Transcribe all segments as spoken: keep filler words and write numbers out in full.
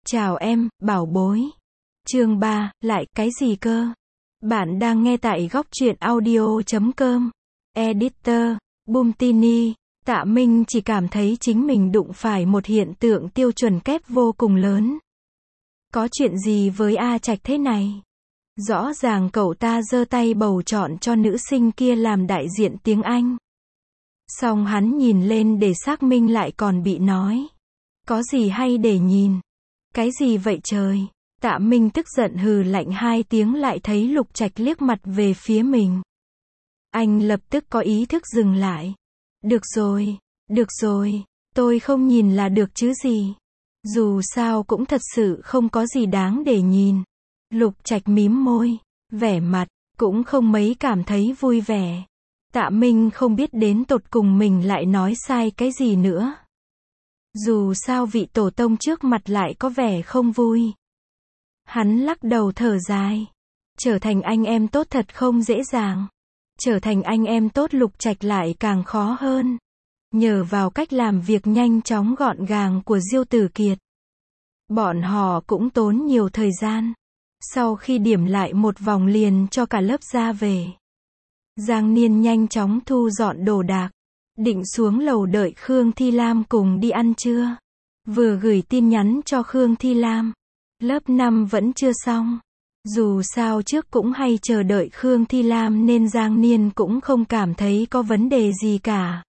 Chào em, bảo bối. Chương ba, lại, cái gì cơ? Bạn đang nghe tại góc truyện audio chấm com. Editor, Bumtini. Tạ Minh chỉ cảm thấy chính mình đụng phải một hiện tượng tiêu chuẩn kép vô cùng lớn. Có chuyện gì với A Trạch thế này? Rõ ràng cậu ta giơ tay bầu chọn cho nữ sinh kia làm đại diện tiếng Anh. Xong hắn nhìn lên để xác minh lại còn bị nói. Có gì hay để nhìn? Cái gì vậy trời? Tạ Minh tức giận hừ lạnh hai tiếng lại thấy Lục Trạch liếc mặt về phía mình. Anh lập tức có ý thức dừng lại. Được rồi, được rồi, tôi không nhìn là được chứ gì. Dù sao cũng thật sự không có gì đáng để nhìn. Lục Trạch mím môi, vẻ mặt cũng không mấy cảm thấy vui vẻ. Tạ Minh không biết đến tột cùng mình lại nói sai cái gì nữa. Dù sao vị tổ tông trước mặt lại có vẻ không vui. Hắn lắc đầu thở dài. Trở thành anh em tốt thật không dễ dàng. Trở thành anh em tốt Lục Trạch lại càng khó hơn. Nhờ vào cách làm việc nhanh chóng gọn gàng của Diêu Tử Kiệt, bọn họ cũng tốn nhiều thời gian. Sau khi điểm lại một vòng liền cho cả lớp ra về. Giang Niên nhanh chóng thu dọn đồ đạc, định xuống lầu đợi Khương Thi Lam cùng đi ăn trưa. Vừa gửi tin nhắn cho Khương Thi Lam. Lớp năm vẫn chưa xong. Dù sao trước cũng hay chờ đợi Khương Thi Lam nên Giang Niên cũng không cảm thấy có vấn đề gì cả.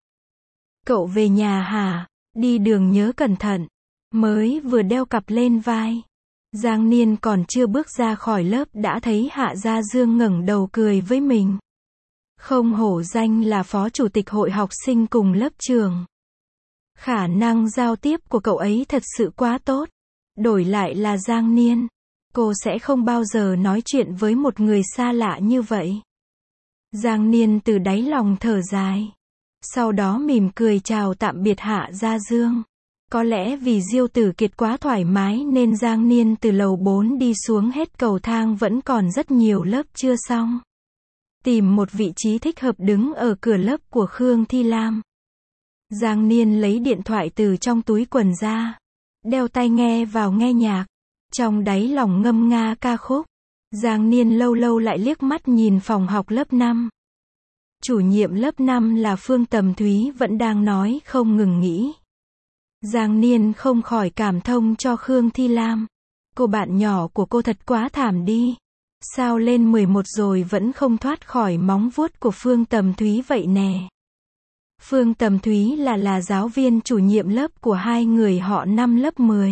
Cậu về nhà hả? Đi đường nhớ cẩn thận. Mới vừa đeo cặp lên vai. Giang Niên còn chưa bước ra khỏi lớp đã thấy Hạ Gia Dương ngẩng đầu cười với mình. Không hổ danh là phó chủ tịch hội học sinh cùng lớp trường. Khả năng giao tiếp của cậu ấy thật sự quá tốt. Đổi lại là Giang Niên, cô sẽ không bao giờ nói chuyện với một người xa lạ như vậy. Giang Niên từ đáy lòng thở dài. Sau đó mỉm cười chào tạm biệt Hạ Gia Dương. Có lẽ vì Diêu Tử Kiệt quá thoải mái nên Giang Niên từ lầu bốn đi xuống hết cầu thang vẫn còn rất nhiều lớp chưa xong. Tìm một vị trí thích hợp đứng ở cửa lớp của Khương Thi Lam. Giang Niên lấy điện thoại từ trong túi quần ra. Đeo tai nghe vào nghe nhạc. Trong đáy lòng ngâm nga ca khúc. Giang Niên lâu lâu lại liếc mắt nhìn phòng học lớp năm. Chủ nhiệm lớp năm là Phương Tầm Thúy vẫn đang nói không ngừng nghỉ. Giang Niên không khỏi cảm thông cho Khương Thi Lam. Cô bạn nhỏ của cô thật quá thảm đi. Sao lên mười một rồi vẫn không thoát khỏi móng vuốt của Phương Tầm Thúy vậy nè. Phương Tầm Thúy là là giáo viên chủ nhiệm lớp của hai người họ năm lớp mười.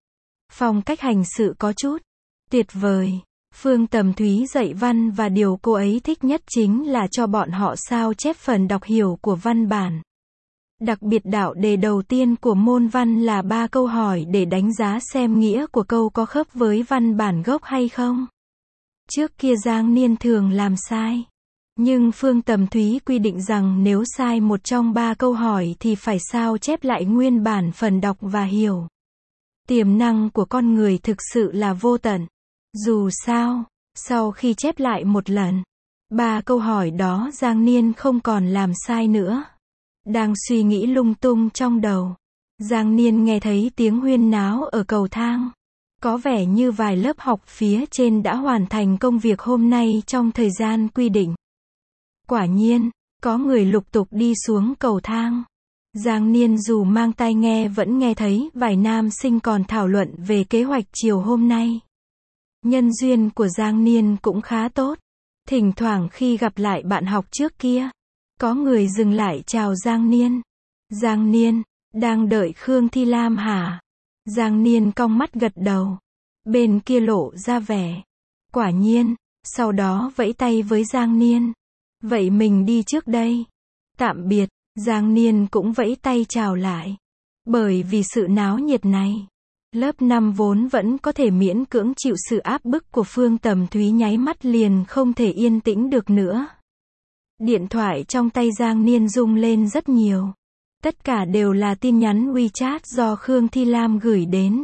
Phong cách hành sự có chút tuyệt vời. Phương Tầm Thúy dạy văn và điều cô ấy thích nhất chính là cho bọn họ sao chép phần đọc hiểu của văn bản. Đặc biệt đạo đề đầu tiên của môn văn là ba câu hỏi để đánh giá xem nghĩa của câu có khớp với văn bản gốc hay không. Trước kia Giang Niên thường làm sai. Nhưng Phương Tầm Thúy quy định rằng nếu sai một trong ba câu hỏi thì phải sao chép lại nguyên bản phần đọc và hiểu. Tiềm năng của con người thực sự là vô tận. Dù sao, sau khi chép lại một lần, ba câu hỏi đó Giang Niên không còn làm sai nữa. Đang suy nghĩ lung tung trong đầu, Giang Niên nghe thấy tiếng huyên náo ở cầu thang. Có vẻ như vài lớp học phía trên đã hoàn thành công việc hôm nay trong thời gian quy định. Quả nhiên, có người lục tục đi xuống cầu thang. Giang Niên dù mang tai nghe vẫn nghe thấy vài nam sinh còn thảo luận về kế hoạch chiều hôm nay. Nhân duyên của Giang Niên cũng khá tốt. Thỉnh thoảng khi gặp lại bạn học trước kia, có người dừng lại chào Giang Niên. Giang Niên, đang đợi Khương Thi Lam hả? Giang Niên cong mắt gật đầu. Bên kia lộ ra vẻ. Quả nhiên, sau đó vẫy tay với Giang Niên. Vậy mình đi trước đây. Tạm biệt, Giang Niên cũng vẫy tay chào lại. Bởi vì sự náo nhiệt này, lớp năm vốn vẫn có thể miễn cưỡng chịu sự áp bức của Phương Tầm Thúy nháy mắt liền không thể yên tĩnh được nữa. Điện thoại trong tay Giang Niên rung lên rất nhiều. Tất cả đều là tin nhắn WeChat do Khương Thi Lam gửi đến.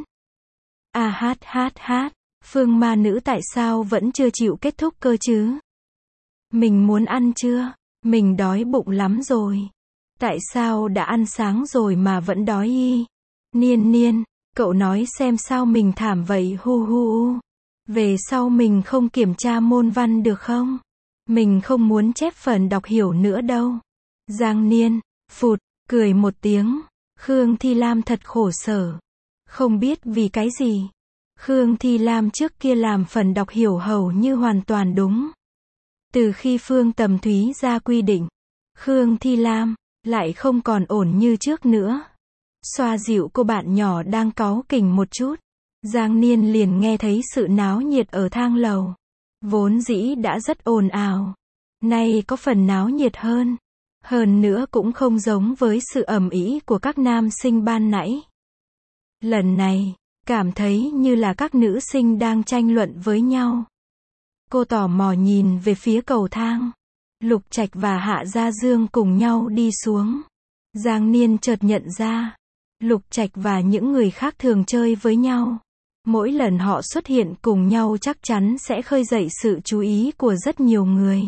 À hát hát hát, Phương ma nữ tại sao vẫn chưa chịu kết thúc cơ chứ? Mình muốn ăn chưa? Mình đói bụng lắm rồi. Tại sao đã ăn sáng rồi mà vẫn đói y? Niên niên, Cậu nói xem sao mình thảm vậy hu hu hu. Về sau mình không kiểm tra môn văn được không? Mình không muốn chép phần đọc hiểu nữa đâu. Giang Niên, phụt, cười một tiếng. Khương Thi Lam thật khổ sở. Không biết vì cái gì. Khương Thi Lam trước kia làm phần đọc hiểu hầu như hoàn toàn đúng. Từ khi Phương Tầm Thúy ra quy định, Khương Thi Lam lại không còn ổn như trước nữa. Xoa dịu cô bạn nhỏ đang cáu kỉnh một chút. Giang Niên liền nghe thấy sự náo nhiệt ở thang lầu. Vốn dĩ đã rất ồn ào. Nay có phần náo nhiệt hơn. Hơn nữa cũng không giống với sự ầm ĩ của các nam sinh ban nãy. Lần này, cảm thấy như là các nữ sinh đang tranh luận với nhau. Cô tò mò nhìn về phía cầu thang. Lục Trạch và Hạ Gia Dương cùng nhau đi xuống. Giang Niên chợt nhận ra, Lục Trạch và những người khác thường chơi với nhau. Mỗi lần họ xuất hiện cùng nhau chắc chắn sẽ khơi dậy sự chú ý của rất nhiều người.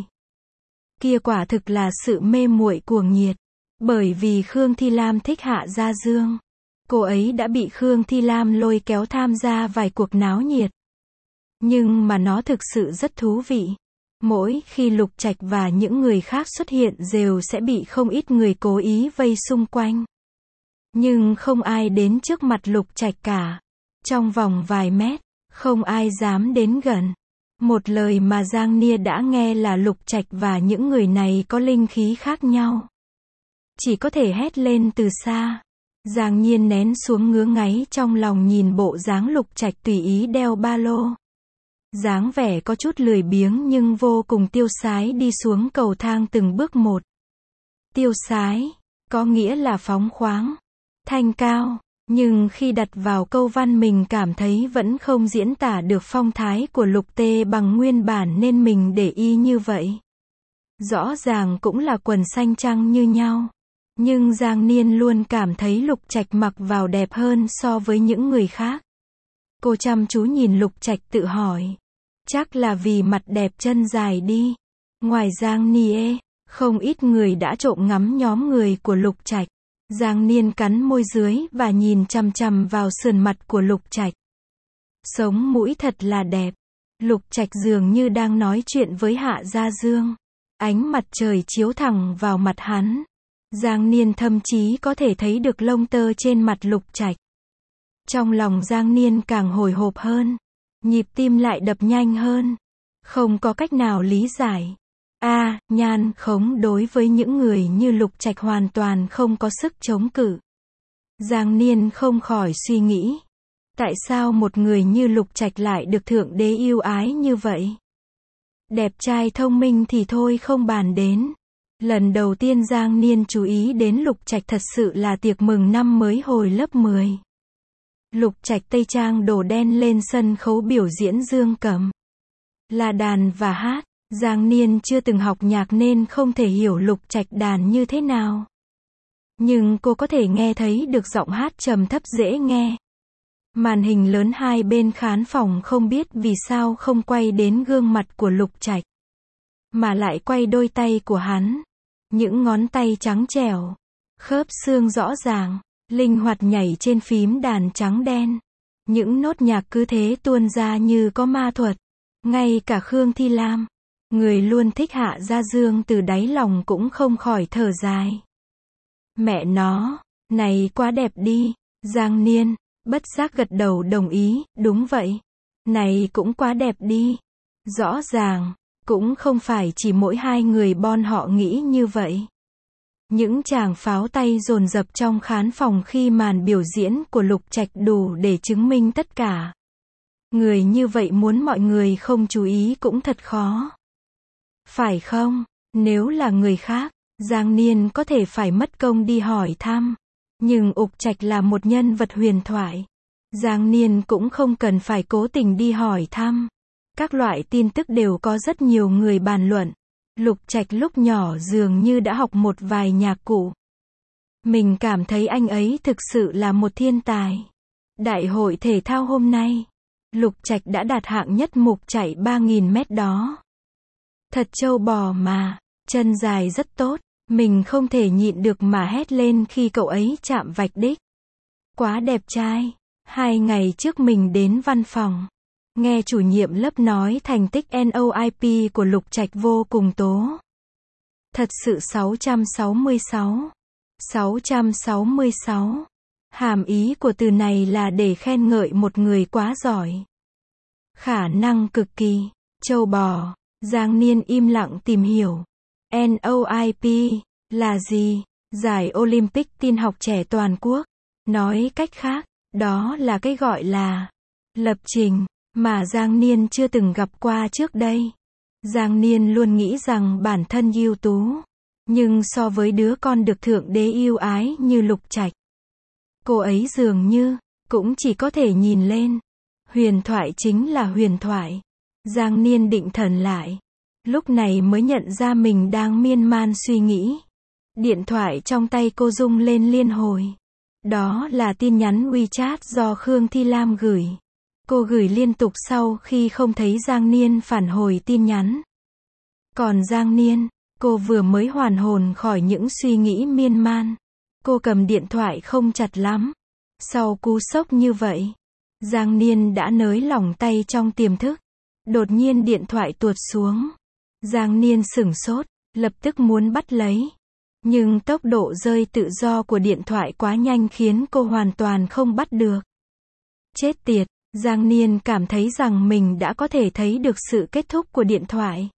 Kia quả thực là sự mê muội cuồng nhiệt. Bởi vì Khương Thi Lam thích Hạ Gia Dương. Cô ấy đã bị Khương Thi Lam lôi kéo tham gia vài cuộc náo nhiệt. Nhưng mà nó thực sự rất thú vị. Mỗi khi Lục Trạch và những người khác xuất hiện đều sẽ bị không ít người cố ý vây xung quanh. Nhưng không ai đến trước mặt Lục Trạch cả. Trong vòng vài mét, không ai dám đến gần. Một lời mà Giang Nia đã nghe là Lục Trạch và những người này có linh khí khác nhau. Chỉ có thể hét lên từ xa. Giang Nhiên nén xuống ngứa ngáy trong lòng nhìn bộ dáng Lục Trạch tùy ý đeo ba lô. Dáng vẻ có chút lười biếng nhưng vô cùng tiêu sái đi xuống cầu thang từng bước một. Tiêu sái, có nghĩa là phóng khoáng, thanh cao, nhưng khi đặt vào câu văn mình cảm thấy vẫn không diễn tả được phong thái của Lục Tê bằng nguyên bản nên mình để y như vậy. Rõ ràng cũng là quần xanh trăng như nhau. Nhưng Giang Niên luôn cảm thấy Lục Trạch mặc vào đẹp hơn so với những người khác. Cô chăm chú nhìn Lục Trạch tự hỏi. Chắc là vì mặt đẹp chân dài đi. Ngoài Giang Nia, không ít người đã trộm ngắm nhóm người của Lục Trạch. Giang Niên cắn môi dưới và nhìn chằm chằm vào sườn mặt của Lục Trạch. Sống mũi thật là đẹp. Lục Trạch dường như đang nói chuyện với Hạ Gia Dương. Ánh mặt trời chiếu thẳng vào mặt hắn. Giang Niên thậm chí có thể thấy được lông tơ trên mặt Lục Trạch. Trong lòng Giang Niên càng hồi hộp hơn. Nhịp tim lại đập nhanh hơn. Không có cách nào lý giải. A, à, nhan khống đối với những người như Lục Trạch hoàn toàn không có sức chống cự. Giang Niên không khỏi suy nghĩ. Tại sao một người như Lục Trạch lại được Thượng Đế yêu ái như vậy? Đẹp trai thông minh thì thôi không bàn đến. Lần đầu tiên Giang Niên chú ý đến Lục Trạch thật sự là tiệc mừng năm mới hồi lớp mười. Lục Trạch tây trang đồ đen lên sân khấu biểu diễn dương cầm, là đàn và hát. Giang Niên chưa từng học nhạc nên không thể hiểu Lục Trạch đàn như thế nào. Nhưng cô có thể nghe thấy được giọng hát trầm thấp dễ nghe. Màn hình lớn hai bên khán phòng không biết vì sao không quay đến gương mặt của Lục Trạch, mà lại quay đôi tay của hắn. Những ngón tay trắng trẻo, khớp xương rõ ràng, linh hoạt nhảy trên phím đàn trắng đen. Những nốt nhạc cứ thế tuôn ra như có ma thuật. Ngay cả Khương Thi Lam, người luôn thích Hạ Gia Dương từ đáy lòng cũng không khỏi thở dài. Mẹ nó, này quá đẹp đi. Giang Niên, bất giác gật đầu đồng ý, đúng vậy. Này cũng quá đẹp đi. Rõ ràng, cũng không phải chỉ mỗi hai người bọn họ nghĩ như vậy. Những tràng pháo tay dồn dập trong khán phòng khi màn biểu diễn của Lục Trạch đủ để chứng minh tất cả. Người như vậy muốn mọi người không chú ý cũng thật khó. Phải không? Nếu là người khác, Giang Niên có thể phải mất công đi hỏi thăm. Nhưng Lục Trạch là một nhân vật huyền thoại. Giang Niên cũng không cần phải cố tình đi hỏi thăm. Các loại tin tức đều có rất nhiều người bàn luận. Lục Trạch lúc nhỏ dường như đã học một vài nhạc cụ. Mình cảm thấy anh ấy thực sự là một thiên tài. Đại hội thể thao hôm nay, Lục Trạch đã đạt hạng nhất mục chạy ba nghìn mét đó. Thật trâu bò mà, chân dài rất tốt. Mình không thể nhịn được mà hét lên khi cậu ấy chạm vạch đích. Quá đẹp trai. Hai ngày trước mình đến văn phòng, nghe chủ nhiệm lớp nói thành tích en o i pê của Lục Trạch vô cùng tố. Thật sự sáu trăm sáu mươi sáu. sáu trăm sáu mươi sáu. Hàm ý của từ này là để khen ngợi một người quá giỏi. Khả năng cực kỳ. Châu bò. Giang Niên im lặng tìm hiểu. en o i pê là gì? Giải Olympic tin học trẻ toàn quốc. Nói cách khác, đó là cái gọi là lập trình mà Giang Niên chưa từng gặp qua trước đây. Giang Niên luôn nghĩ rằng bản thân ưu tú, nhưng so với đứa con được Thượng Đế yêu ái như Lục Trạch, cô ấy dường như cũng chỉ có thể nhìn lên. Huyền thoại chính là huyền thoại. Giang Niên định thần lại, lúc này mới nhận ra mình đang miên man suy nghĩ. Điện thoại trong tay cô rung lên liên hồi. Đó là tin nhắn WeChat do Khương Thi Lam gửi. Cô gửi liên tục sau khi không thấy Giang Niên phản hồi tin nhắn. Còn Giang Niên, cô vừa mới hoàn hồn khỏi những suy nghĩ miên man. Cô cầm điện thoại không chặt lắm. Sau cú sốc như vậy, Giang Niên đã nới lỏng tay trong tiềm thức. Đột nhiên điện thoại tuột xuống. Giang Niên sửng sốt, lập tức muốn bắt lấy. Nhưng tốc độ rơi tự do của điện thoại quá nhanh khiến cô hoàn toàn không bắt được. Chết tiệt, Giang Niên cảm thấy rằng mình đã có thể thấy được sự kết thúc của điện thoại.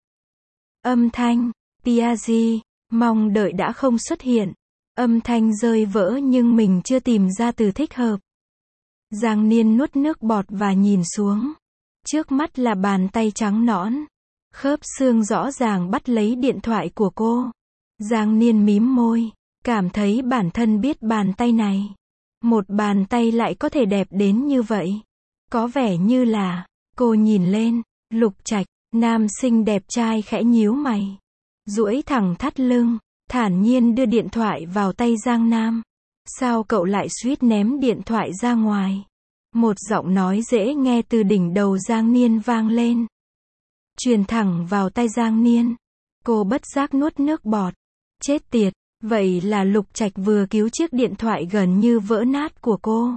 Âm thanh, Piaget, mong đợi đã không xuất hiện. Âm thanh rơi vỡ nhưng mình chưa tìm ra từ thích hợp. Giang Niên nuốt nước bọt và nhìn xuống. Trước mắt là bàn tay trắng nõn. Khớp xương rõ ràng bắt lấy điện thoại của cô. Giang Niên mím môi, cảm thấy bản thân biết bàn tay này. Một bàn tay lại có thể đẹp đến như vậy. Có vẻ như là, cô nhìn lên, Lục Trạch, nam sinh đẹp trai khẽ nhíu mày. Duỗi thẳng thắt lưng, thản nhiên đưa điện thoại vào tay Giang Nam. Sao cậu lại suýt ném điện thoại ra ngoài? Một giọng nói dễ nghe từ đỉnh đầu Giang Niên vang lên. Truyền thẳng vào tay Giang Niên. Cô bất giác nuốt nước bọt. Chết tiệt, vậy là Lục Trạch vừa cứu chiếc điện thoại gần như vỡ nát của cô.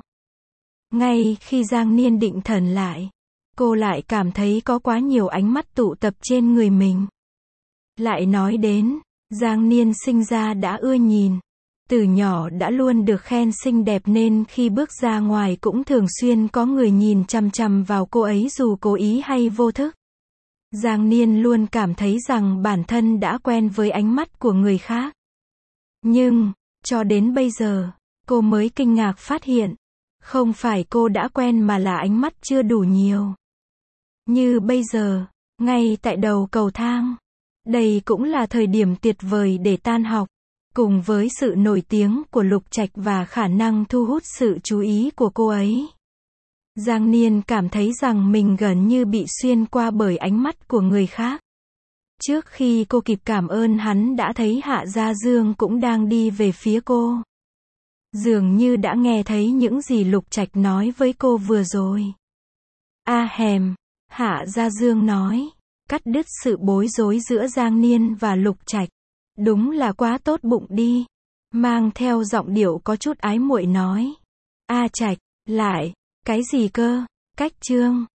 Ngay khi Giang Niên định thần lại, cô lại cảm thấy có quá nhiều ánh mắt tụ tập trên người mình. Lại nói đến, Giang Niên sinh ra đã ưa nhìn. Từ nhỏ đã luôn được khen xinh đẹp nên khi bước ra ngoài cũng thường xuyên có người nhìn chằm chằm vào cô ấy dù cố ý hay vô thức. Giang Niên luôn cảm thấy rằng bản thân đã quen với ánh mắt của người khác. Nhưng, cho đến bây giờ, cô mới kinh ngạc phát hiện, không phải cô đã quen mà là ánh mắt chưa đủ nhiều. Như bây giờ, ngay tại đầu cầu thang. Đây cũng là thời điểm tuyệt vời để tan học. Cùng với sự nổi tiếng của Lục Trạch và khả năng thu hút sự chú ý của cô ấy, Giang Niên cảm thấy rằng mình gần như bị xuyên qua bởi ánh mắt của người khác. Trước khi cô kịp cảm ơn hắn đã thấy Hạ Gia Dương cũng đang đi về phía cô. Dường như đã nghe thấy những gì Lục Trạch nói với cô vừa rồi. A hèm, Hạ Gia Dương nói, cắt đứt sự bối rối giữa Giang Niên và Lục Trạch. Đúng là quá tốt bụng đi. Mang theo giọng điệu có chút ái muội nói. A Trạch, lại, cái gì cơ? Cách chương.